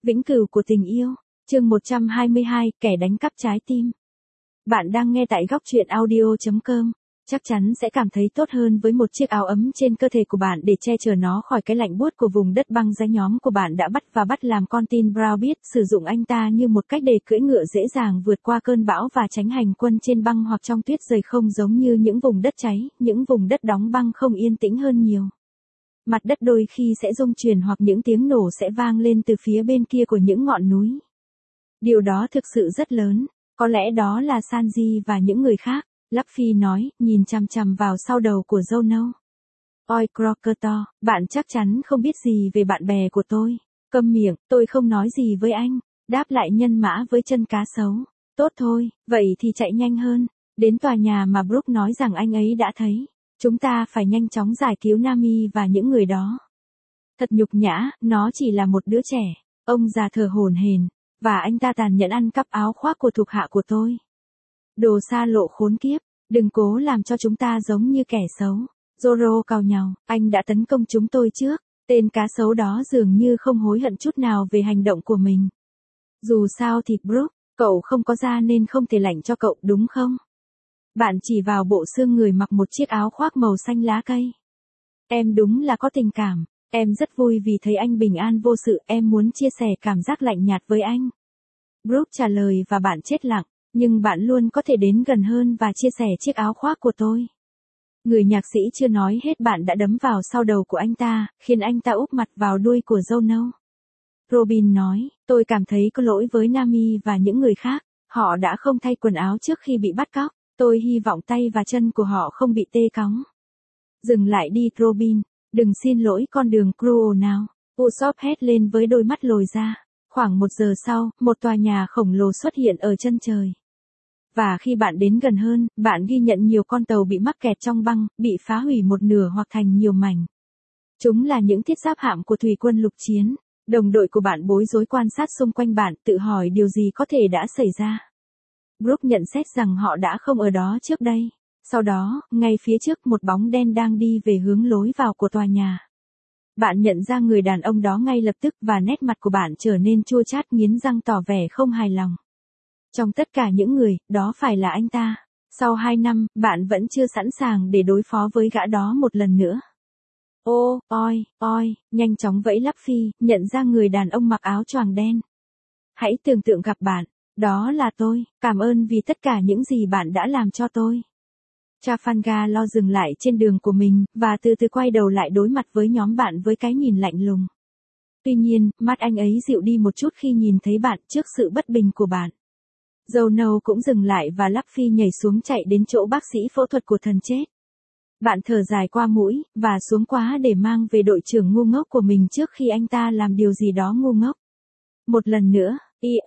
Vĩnh cửu của tình yêu, chương 122, kẻ đánh cắp trái tim. Bạn đang nghe tại góc truyện audio.com. Chắc chắn sẽ cảm thấy tốt hơn với một chiếc áo ấm trên cơ thể của bạn để che chở nó khỏi cái lạnh buốt của vùng đất băng giá nhóm của bạn đã bắt làm con tin Brown biết sử dụng anh ta như một cách để cưỡi ngựa dễ dàng vượt qua cơn bão và tránh hành quân trên băng hoặc trong tuyết rơi, không giống như những vùng đất cháy, những vùng đất đóng băng không yên tĩnh hơn nhiều. Mặt đất đôi khi sẽ rung chuyển hoặc những tiếng nổ sẽ vang lên từ phía bên kia của những ngọn núi. Điều đó thực sự rất lớn, có lẽ đó là Sanji và những người khác, Luffy nói, nhìn chằm chằm vào sau đầu của dâu nâu. Oi Crocodile, bạn chắc chắn không biết gì về bạn bè của tôi. Câm miệng, tôi không nói gì với anh, đáp lại nhân mã với chân cá sấu. Tốt thôi, vậy thì chạy nhanh hơn, đến tòa nhà mà Brook nói rằng anh ấy đã thấy. Chúng ta phải nhanh chóng giải cứu Nami và những người đó. Thật nhục nhã, nó chỉ là một đứa trẻ. Ông già thở hổn hển, và anh ta tàn nhẫn ăn cắp áo khoác của thuộc hạ của tôi. Đồ xa lộ khốn kiếp, đừng cố làm cho chúng ta giống như kẻ xấu. Zoro cau nhàu, anh đã tấn công chúng tôi trước. Tên cá sấu đó dường như không hối hận chút nào về hành động của mình. Dù sao thì Brook, cậu không có da nên không thể lạnh cho cậu đúng không? Bạn chỉ vào bộ xương người mặc một chiếc áo khoác màu xanh lá cây. Em đúng là có tình cảm, em rất vui vì thấy anh bình an vô sự, em muốn chia sẻ cảm giác lạnh nhạt với anh. Brook trả lời và bạn chết lặng, nhưng bạn luôn có thể đến gần hơn và chia sẻ chiếc áo khoác của tôi. Người nhạc sĩ chưa nói hết bạn đã đấm vào sau đầu của anh ta, khiến anh ta úp mặt vào đuôi của dâu nâu. Robin nói, tôi cảm thấy có lỗi với Nami và những người khác, họ đã không thay quần áo trước khi bị bắt cóc. Tôi hy vọng tay và chân của họ không bị tê cóng. Dừng lại đi Robin, đừng xin lỗi con đường cruel nào. Usopp hét lên với đôi mắt lồi ra. Khoảng 1 giờ sau, một tòa nhà khổng lồ xuất hiện ở chân trời. Và khi bạn đến gần hơn, bạn ghi nhận nhiều con tàu bị mắc kẹt trong băng, bị phá hủy một nửa hoặc thành nhiều mảnh. Chúng là những thiết giáp hạm của thủy quân lục chiến. Đồng đội của bạn bối rối quan sát xung quanh bạn, tự hỏi điều gì có thể đã xảy ra. Brook nhận xét rằng họ đã không ở đó trước đây. Sau đó, ngay phía trước một bóng đen đang đi về hướng lối vào của tòa nhà. Bạn nhận ra người đàn ông đó ngay lập tức và nét mặt của bạn trở nên chua chát, nghiến răng tỏ vẻ không hài lòng. Trong tất cả những người, đó phải là anh ta. Sau 2 năm, bạn vẫn chưa sẵn sàng để đối phó với gã đó một lần nữa. Ô, oi, nhanh chóng vẫy Luffy, nhận ra người đàn ông mặc áo choàng đen. Hãy tưởng tượng gặp bạn. Đó là tôi, cảm ơn vì tất cả những gì bạn đã làm cho tôi. Trafalgar lo dừng lại trên đường của mình, và từ từ quay đầu lại đối mặt với nhóm bạn với cái nhìn lạnh lùng. Tuy nhiên, mắt anh ấy dịu đi một chút khi nhìn thấy bạn trước sự bất bình của bạn. Dâu nâu cũng dừng lại và Luffy nhảy xuống chạy đến chỗ bác sĩ phẫu thuật của thần chết. Bạn thở dài qua mũi, và xuống quá để mang về đội trưởng ngu ngốc của mình trước khi anh ta làm điều gì đó ngu ngốc. Một lần nữa,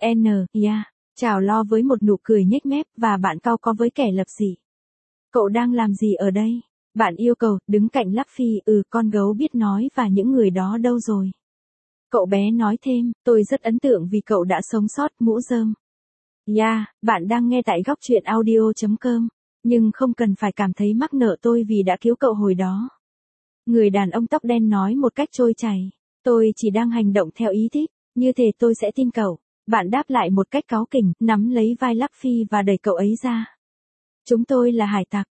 chào lo với một nụ cười nhếch mép và bạn cau có với kẻ lập dị. Cậu đang làm gì ở đây? Bạn yêu cầu, đứng cạnh Luffy, con gấu biết nói và những người đó đâu rồi? Cậu bé nói thêm, tôi rất ấn tượng vì cậu đã sống sót, mũ rơm. Bạn đang nghe tại góc truyện audio.com, nhưng không cần phải cảm thấy mắc nợ tôi vì đã cứu cậu hồi đó. Người đàn ông tóc đen nói một cách trôi chảy, tôi chỉ đang hành động theo ý thích, như thể tôi sẽ tin cậu. Bạn đáp lại một cách cáu kỉnh, nắm lấy vai Luffy và đẩy cậu ấy ra. Chúng tôi là hải tặc,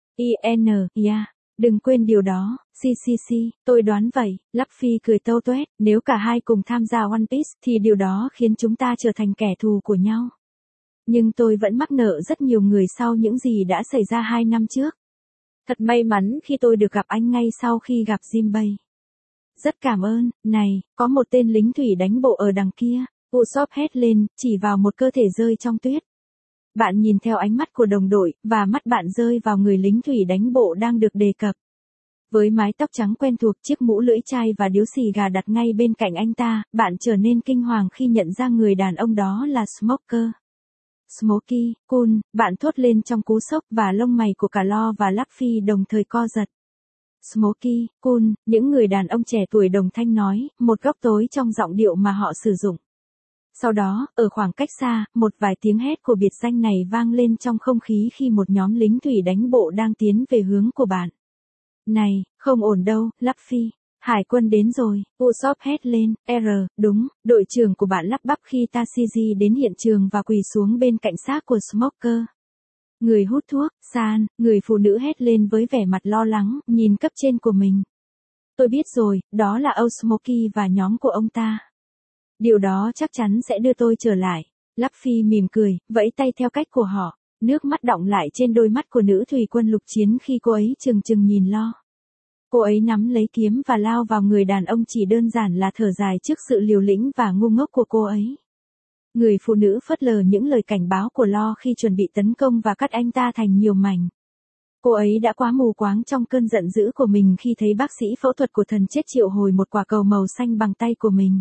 đừng quên điều đó, tôi đoán vậy, Luffy cười tâu tuét, nếu cả hai cùng tham gia One Piece thì điều đó khiến chúng ta trở thành kẻ thù của nhau. Nhưng tôi vẫn mắc nợ rất nhiều người sau những gì đã xảy ra 2 năm trước. Thật may mắn khi tôi được gặp anh ngay sau khi gặp Jinbei. Rất cảm ơn, này, có một tên lính thủy đánh bộ ở đằng kia. Usopp hét lên, chỉ vào một cơ thể rơi trong tuyết. Bạn nhìn theo ánh mắt của đồng đội, và mắt bạn rơi vào người lính thủy đánh bộ đang được đề cập. Với mái tóc trắng quen thuộc, chiếc mũ lưỡi chai và điếu xì gà đặt ngay bên cạnh anh ta, bạn trở nên kinh hoàng khi nhận ra người đàn ông đó là Smoker. Smokey, cool, bạn thốt lên trong cú sốc và lông mày của cả Lo và Luffy đồng thời co giật. Smokey, cool, những người đàn ông trẻ tuổi đồng thanh nói, một góc tối trong giọng điệu mà họ sử dụng. Sau đó, ở khoảng cách xa, một vài tiếng hét của biệt danh này vang lên trong không khí khi một nhóm lính thủy đánh bộ đang tiến về hướng của bạn. Này, không ổn đâu, Luffy. Hải quân đến rồi, Usopp hét lên, đúng, đội trưởng của bạn lắp bắp khi Tashigi đến hiện trường và quỳ xuống bên cạnh xác của Smoker. Người hút thuốc, San, người phụ nữ hét lên với vẻ mặt lo lắng, nhìn cấp trên của mình. Tôi biết rồi, đó là Old Smokey và nhóm của ông ta. Điều đó chắc chắn sẽ đưa tôi trở lại. Luffy mỉm cười, vẫy tay theo cách của họ. Nước mắt đọng lại trên đôi mắt của nữ thủy quân lục chiến khi cô ấy chừng chừng nhìn lo. Cô ấy nắm lấy kiếm và lao vào người đàn ông chỉ đơn giản là thở dài trước sự liều lĩnh và ngu ngốc của cô ấy. Người phụ nữ phớt lờ những lời cảnh báo của Lo khi chuẩn bị tấn công và cắt anh ta thành nhiều mảnh. Cô ấy đã quá mù quáng trong cơn giận dữ của mình khi thấy bác sĩ phẫu thuật của thần chết triệu hồi một quả cầu màu xanh bằng tay của mình.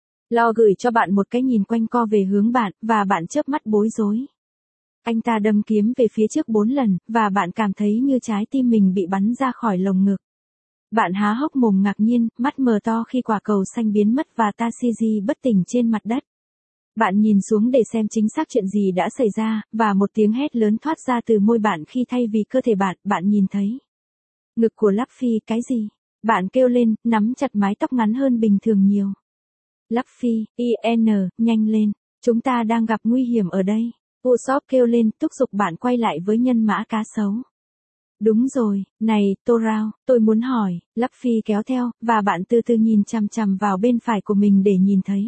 Lo gửi cho bạn một cái nhìn quanh co về hướng bạn, và bạn chớp mắt bối rối. Anh ta đâm kiếm về phía trước 4 lần, và bạn cảm thấy như trái tim mình bị bắn ra khỏi lồng ngực. Bạn há hốc mồm ngạc nhiên, mắt mờ to khi quả cầu xanh biến mất và Tashigi bất tỉnh trên mặt đất. Bạn nhìn xuống để xem chính xác chuyện gì đã xảy ra, và một tiếng hét lớn thoát ra từ môi bạn khi thay vì cơ thể bạn nhìn thấy ngực của Luffy. Cái gì? Bạn kêu lên, nắm chặt mái tóc ngắn hơn bình thường nhiều. Luffy, nhanh lên, chúng ta đang gặp nguy hiểm ở đây. Usopp kêu lên, thúc giục bạn quay lại với nhân mã cá sấu. Đúng rồi, này, Torao, tôi muốn hỏi, Luffy kéo theo, và bạn từ từ nhìn chằm chằm vào bên phải của mình để nhìn thấy.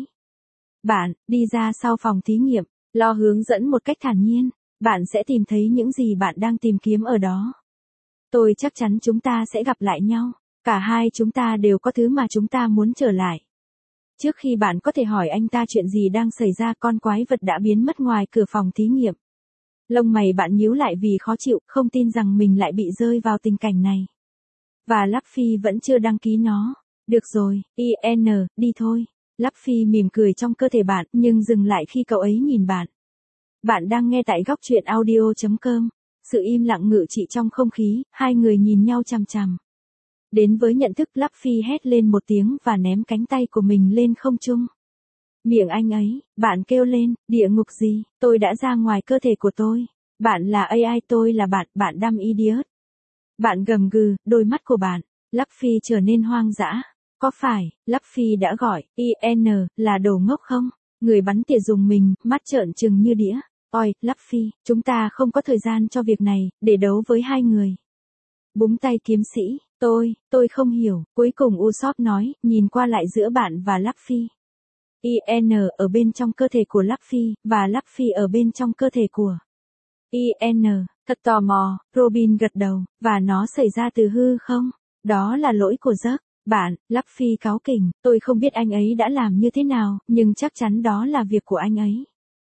Bạn, đi ra sau phòng thí nghiệm, Lo hướng dẫn một cách thản nhiên, bạn sẽ tìm thấy những gì bạn đang tìm kiếm ở đó. Tôi chắc chắn chúng ta sẽ gặp lại nhau, cả hai chúng ta đều có thứ mà chúng ta muốn trở lại. Trước khi bạn có thể hỏi anh ta chuyện gì đang xảy ra, con quái vật đã biến mất ngoài cửa phòng thí nghiệm. Lông mày bạn nhíu lại vì khó chịu, không tin rằng mình lại bị rơi vào tình cảnh này. Và Luffy vẫn chưa đăng ký nó. Được rồi, đi thôi. Luffy mỉm cười trong cơ thể bạn, nhưng dừng lại khi cậu ấy nhìn bạn. Bạn đang nghe tại góc truyện audio.com. Sự im lặng ngự trị trong không khí, hai người nhìn nhau chằm chằm. Đến với nhận thức, Luffy hét lên một tiếng và ném cánh tay của mình lên không trung. Miệng anh ấy, bạn kêu lên, địa ngục gì, tôi đã ra ngoài cơ thể của tôi. Bạn là AI, tôi là bạn dumb idiot. Bạn gầm gừ, đôi mắt của bạn, Luffy trở nên hoang dã. Có phải, Luffy đã gọi, là đồ ngốc không? Người bắn tỉa dùng mình, mắt trợn trừng như đĩa. Ôi, Luffy, chúng ta không có thời gian cho việc này, để đấu với hai người. Búng tay kiếm sĩ, tôi không hiểu, cuối cùng Usopp nói, nhìn qua lại giữa bạn và Luffy. ở bên trong cơ thể của Luffy, và Luffy ở bên trong cơ thể của thật tò mò, Robin gật đầu, và nó xảy ra từ hư không? Đó là lỗi của giấc. Bạn, Luffy cáu kỉnh, tôi không biết anh ấy đã làm như thế nào, nhưng chắc chắn đó là việc của anh ấy.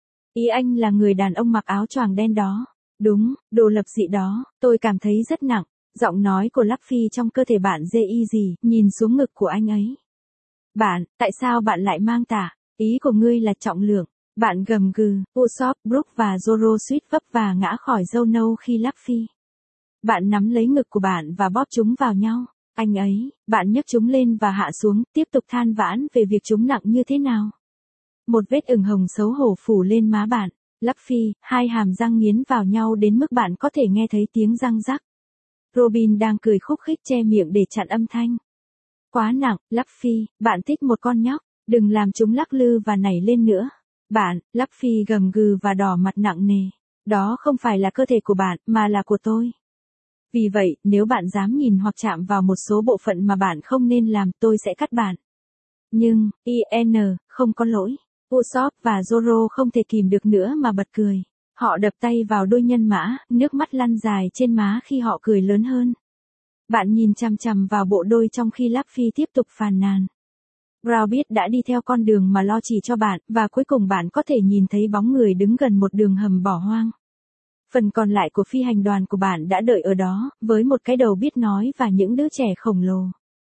Ý anh là người đàn ông mặc áo choàng đen đó. Đúng, đồ lập dị đó, tôi cảm thấy rất nặng. Giọng nói của Luffy trong cơ thể bạn gì, nhìn xuống ngực của anh ấy. Bạn, tại sao bạn lại mang tả? Ý của ngươi là trọng lượng. Bạn gầm gừ, Usopp, Brook và Zoro suýt vấp và ngã khỏi dâu nâu khi Luffy. Bạn nắm lấy ngực của bạn và bóp chúng vào nhau. Anh ấy, bạn nhấc chúng lên và hạ xuống, tiếp tục than vãn về việc chúng nặng như thế nào. Một vết ửng hồng xấu hổ phủ lên má bạn. Luffy, hai hàm răng nghiến vào nhau đến mức bạn có thể nghe thấy tiếng răng rắc. Robin đang cười khúc khích che miệng để chặn âm thanh. Quá nặng, Luffy, bạn thích một con nhóc, đừng làm chúng lắc lư và nảy lên nữa. Bạn, Luffy gầm gừ và đỏ mặt nặng nề. Đó không phải là cơ thể của bạn, mà là của tôi. Vì vậy, nếu bạn dám nhìn hoặc chạm vào một số bộ phận mà bạn không nên làm, tôi sẽ cắt bạn. Nhưng, không có lỗi. Usopp và Zoro không thể kìm được nữa mà bật cười. Họ đập tay vào đôi nhân mã, nước mắt lăn dài trên má khi họ cười lớn hơn. Bạn nhìn chằm chằm vào bộ đôi trong khi Luffy tiếp tục phàn nàn. Brown biết đã đi theo con đường mà Lo chỉ cho bạn, và cuối cùng bạn có thể nhìn thấy bóng người đứng gần một đường hầm bỏ hoang. Phần còn lại của phi hành đoàn của bạn đã đợi ở đó, với một cái đầu biết nói và những đứa trẻ khổng lồ.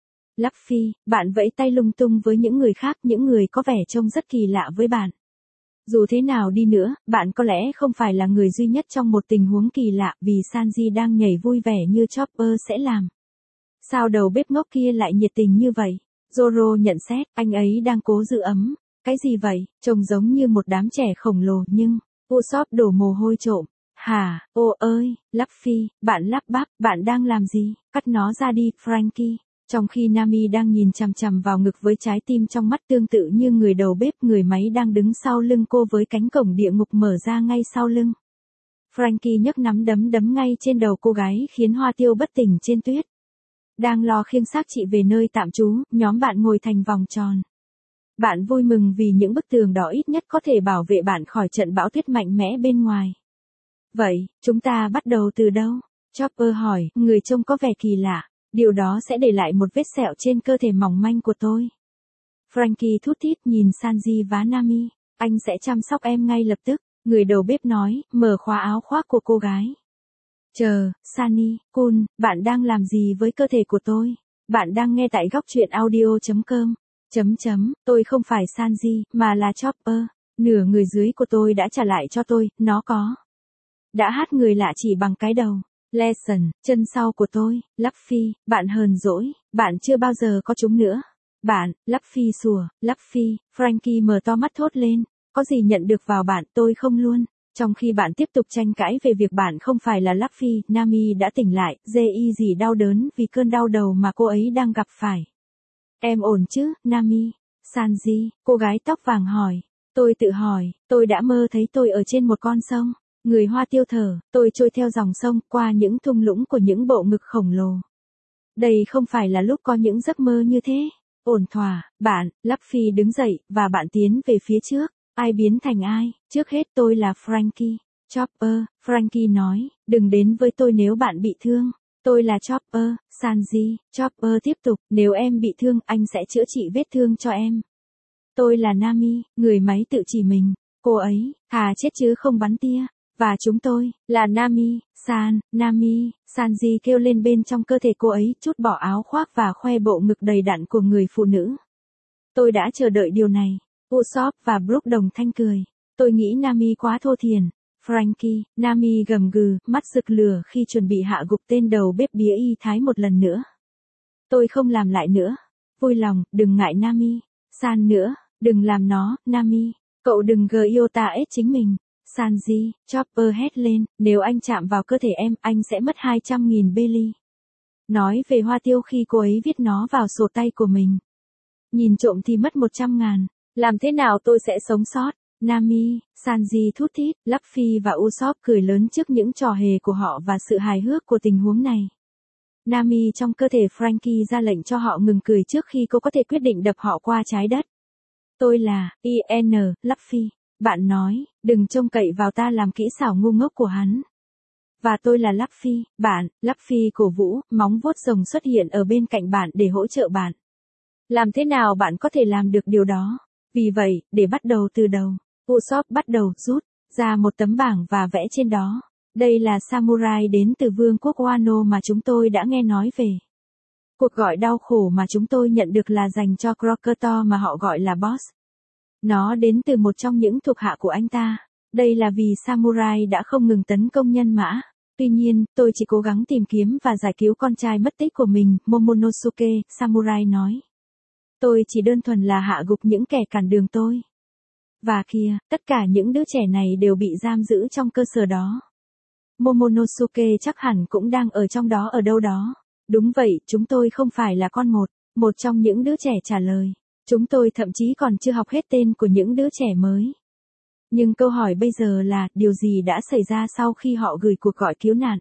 Luffy, bạn vẫy tay lung tung với những người khác, những người có vẻ trông rất kỳ lạ với bạn. Dù thế nào đi nữa, bạn có lẽ không phải là người duy nhất trong một tình huống kỳ lạ, vì Sanji đang nhảy vui vẻ như Chopper sẽ làm. Sao đầu bếp ngốc kia lại nhiệt tình như vậy? Zoro nhận xét, anh ấy đang cố giữ ấm. Cái gì vậy? Trông giống như một đám trẻ khổng lồ nhưng... Usopp đổ mồ hôi trộm. Hả, ô ơi, Luffy, bạn lắp bắp, bạn đang làm gì? Cắt nó ra đi, Frankie. Trong khi Nami đang nhìn chằm chằm vào ngực với trái tim trong mắt tương tự như người đầu bếp, người máy đang đứng sau lưng cô với cánh cổng địa ngục mở ra ngay sau lưng. Frankie nhấc nắm đấm đấm ngay trên đầu cô gái khiến Hoa Tiêu bất tỉnh trên tuyết. Đang lo khiêng xác chị về nơi tạm trú, nhóm bạn ngồi thành vòng tròn. Bạn vui mừng vì những bức tường đỏ ít nhất có thể bảo vệ bạn khỏi trận bão tuyết mạnh mẽ bên ngoài. Vậy, chúng ta bắt đầu từ đâu? Chopper hỏi, người trông có vẻ kỳ lạ. Điều đó sẽ để lại một vết sẹo trên cơ thể mỏng manh của tôi. Frankie thút thít nhìn Sanji và Nami. Anh sẽ chăm sóc em ngay lập tức. Người đầu bếp nói, mở khóa áo khoác của cô gái. Chờ, Sunny, Kun, bạn đang làm gì với cơ thể của tôi? Bạn đang nghe tại góc truyện audio.com. Tôi không phải Sanji, mà là Chopper. Nửa người dưới của tôi đã trả lại cho tôi, nó có. Đã hát người lạ chỉ bằng cái đầu. Lesson, chân sau của tôi, Luffy, bạn hờn dỗi, bạn chưa bao giờ có chúng nữa. Bạn, Luffy sủa, Luffy, Frankie mở to mắt thốt lên, có gì nhận được vào bạn, tôi không luôn. Trong khi bạn tiếp tục tranh cãi về việc bạn không phải là Luffy, Nami đã tỉnh lại, dê gì đau đớn vì cơn đau đầu mà cô ấy đang gặp phải. Em ổn chứ, Nami? Sanji, cô gái tóc vàng hỏi. Tôi tự hỏi, tôi đã mơ thấy tôi ở trên một con sông. Người Hoa Tiêu thở, tôi trôi theo dòng sông qua những thung lũng của những bộ ngực khổng lồ. Đây không phải là lúc có những giấc mơ như thế. Ổn thỏa, bạn, Luffy đứng dậy, và bạn tiến về phía trước. Ai biến thành ai? Trước hết tôi là Frankie. Chopper, Frankie nói, đừng đến với tôi nếu bạn bị thương. Tôi là Chopper, Sanji. Chopper tiếp tục, nếu em bị thương, anh sẽ chữa trị vết thương cho em. Tôi là Nami, người máy tự chỉ mình. Cô ấy, thà chết chứ không bắn tia. Và chúng tôi, là Nami, Nami, Sanji kêu lên bên trong cơ thể cô ấy, trút bỏ áo khoác và khoe bộ ngực đầy đặn của người phụ nữ. Tôi đã chờ đợi điều này. Usopp và Brook đồng thanh cười. Tôi nghĩ Nami quá thô thiển. Frankie, Nami gầm gừ, mắt rực lửa khi chuẩn bị hạ gục tên đầu bếp bía y thái một lần nữa. Tôi không làm lại nữa. Vui lòng, đừng ngại Nami. San nữa, đừng làm nó, Nami. Cậu đừng iota ết chính mình. Sanji, Chopper hét lên, nếu anh chạm vào cơ thể em, anh sẽ mất 200.000 belly. Nói về Hoa Tiêu khi cô ấy viết nó vào sổ tay của mình. Nhìn trộm thì mất 100.000. Làm thế nào tôi sẽ sống sót? Nami, Sanji thút thít, Luffy và Usopp cười lớn trước những trò hề của họ và sự hài hước của tình huống này. Nami trong cơ thể Frankie ra lệnh cho họ ngừng cười trước khi cô có thể quyết định đập họ qua trái đất. Tôi là, Luffy. Bạn nói, đừng trông cậy vào ta làm kỹ xảo ngu ngốc của hắn. Và tôi là Luffy, bạn, Luffy cổ vũ, móng vuốt rồng xuất hiện ở bên cạnh bạn để hỗ trợ bạn. Làm thế nào bạn có thể làm được điều đó? Vì vậy, để bắt đầu từ đầu, Usopp bắt đầu rút ra một tấm bảng và vẽ trên đó. Đây là samurai đến từ vương quốc Wano mà chúng tôi đã nghe nói về. Cuộc gọi đau khổ mà chúng tôi nhận được là dành cho Crocodile mà họ gọi là boss. Nó đến từ một trong những thuộc hạ của anh ta. Đây là vì samurai đã không ngừng tấn công nhân mã. Tuy nhiên, tôi chỉ cố gắng tìm kiếm và giải cứu con trai mất tích của mình, Momonosuke, samurai nói. Tôi chỉ đơn thuần là hạ gục những kẻ cản đường tôi. Và kìa, tất cả những đứa trẻ này đều bị giam giữ trong cơ sở đó. Momonosuke chắc hẳn cũng đang ở trong đó ở đâu đó. Đúng vậy, chúng tôi không phải là con một trong những đứa trẻ trả lời. Chúng tôi thậm chí còn chưa học hết tên của những đứa trẻ mới. Nhưng câu hỏi bây giờ là, điều gì đã xảy ra sau khi họ gửi cuộc gọi cứu nạn?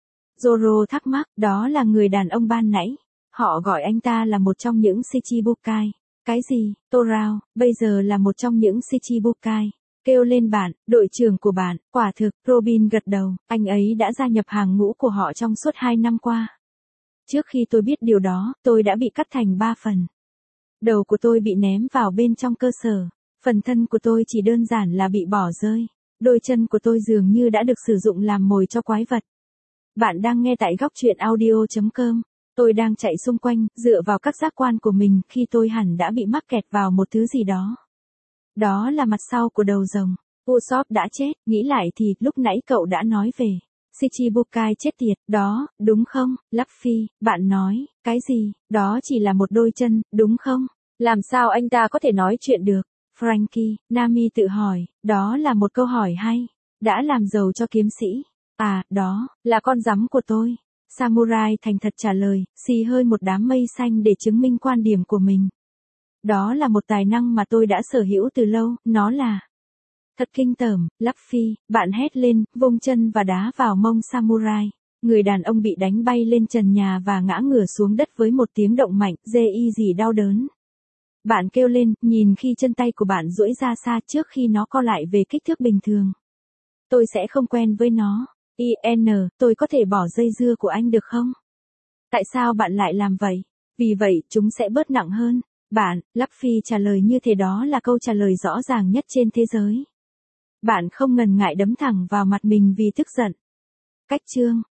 Zoro thắc mắc, đó là người đàn ông ban nãy. Họ gọi anh ta là một trong những Shichibukai. Cái gì, Torao, bây giờ là một trong những Shichibukai. Kêu lên bạn, đội trưởng của bạn, quả thực, Robin gật đầu, anh ấy đã gia nhập hàng ngũ của họ trong suốt 2 năm qua. Trước khi tôi biết điều đó, tôi đã bị cắt thành 3 phần. Đầu của tôi bị ném vào bên trong cơ sở. Phần thân của tôi chỉ đơn giản là bị bỏ rơi. Đôi chân của tôi dường như đã được sử dụng làm mồi cho quái vật. Bạn đang nghe tại góc truyện audio.com. Tôi đang chạy xung quanh, dựa vào các giác quan của mình khi tôi hẳn đã bị mắc kẹt vào một thứ gì đó. Đó là mặt sau của đầu rồng. Usopp đã chết, nghĩ lại thì lúc nãy cậu đã nói về Shichibukai chết tiệt, đó, đúng không, Luffy, bạn nói, cái gì, đó chỉ là một đôi chân, đúng không? Làm sao anh ta có thể nói chuyện được? Frankie, Nami tự hỏi, đó là một câu hỏi hay. Đã làm giàu cho kiếm sĩ. À, đó, là con rắm của tôi. Samurai thành thật trả lời, xì hơi một đám mây xanh để chứng minh quan điểm của mình. Đó là một tài năng mà tôi đã sở hữu từ lâu, nó là... Thật kinh tởm, Luffy, bạn hét lên, vung chân và đá vào mông Samurai. Người đàn ông bị đánh bay lên trần nhà và ngã ngửa xuống đất với một tiếng động mạnh, gì đau đớn. Bạn kêu lên, nhìn khi chân tay của bạn duỗi ra xa trước khi nó co lại về kích thước bình thường. Tôi sẽ không quen với nó. tôi có thể bỏ dây dưa của anh được không? Tại sao bạn lại làm vậy? Vì vậy, chúng sẽ bớt nặng hơn. Bạn, Luffy trả lời như thế, đó là câu trả lời rõ ràng nhất trên thế giới. Bạn không ngần ngại đấm thẳng vào mặt mình vì tức giận. Cách chương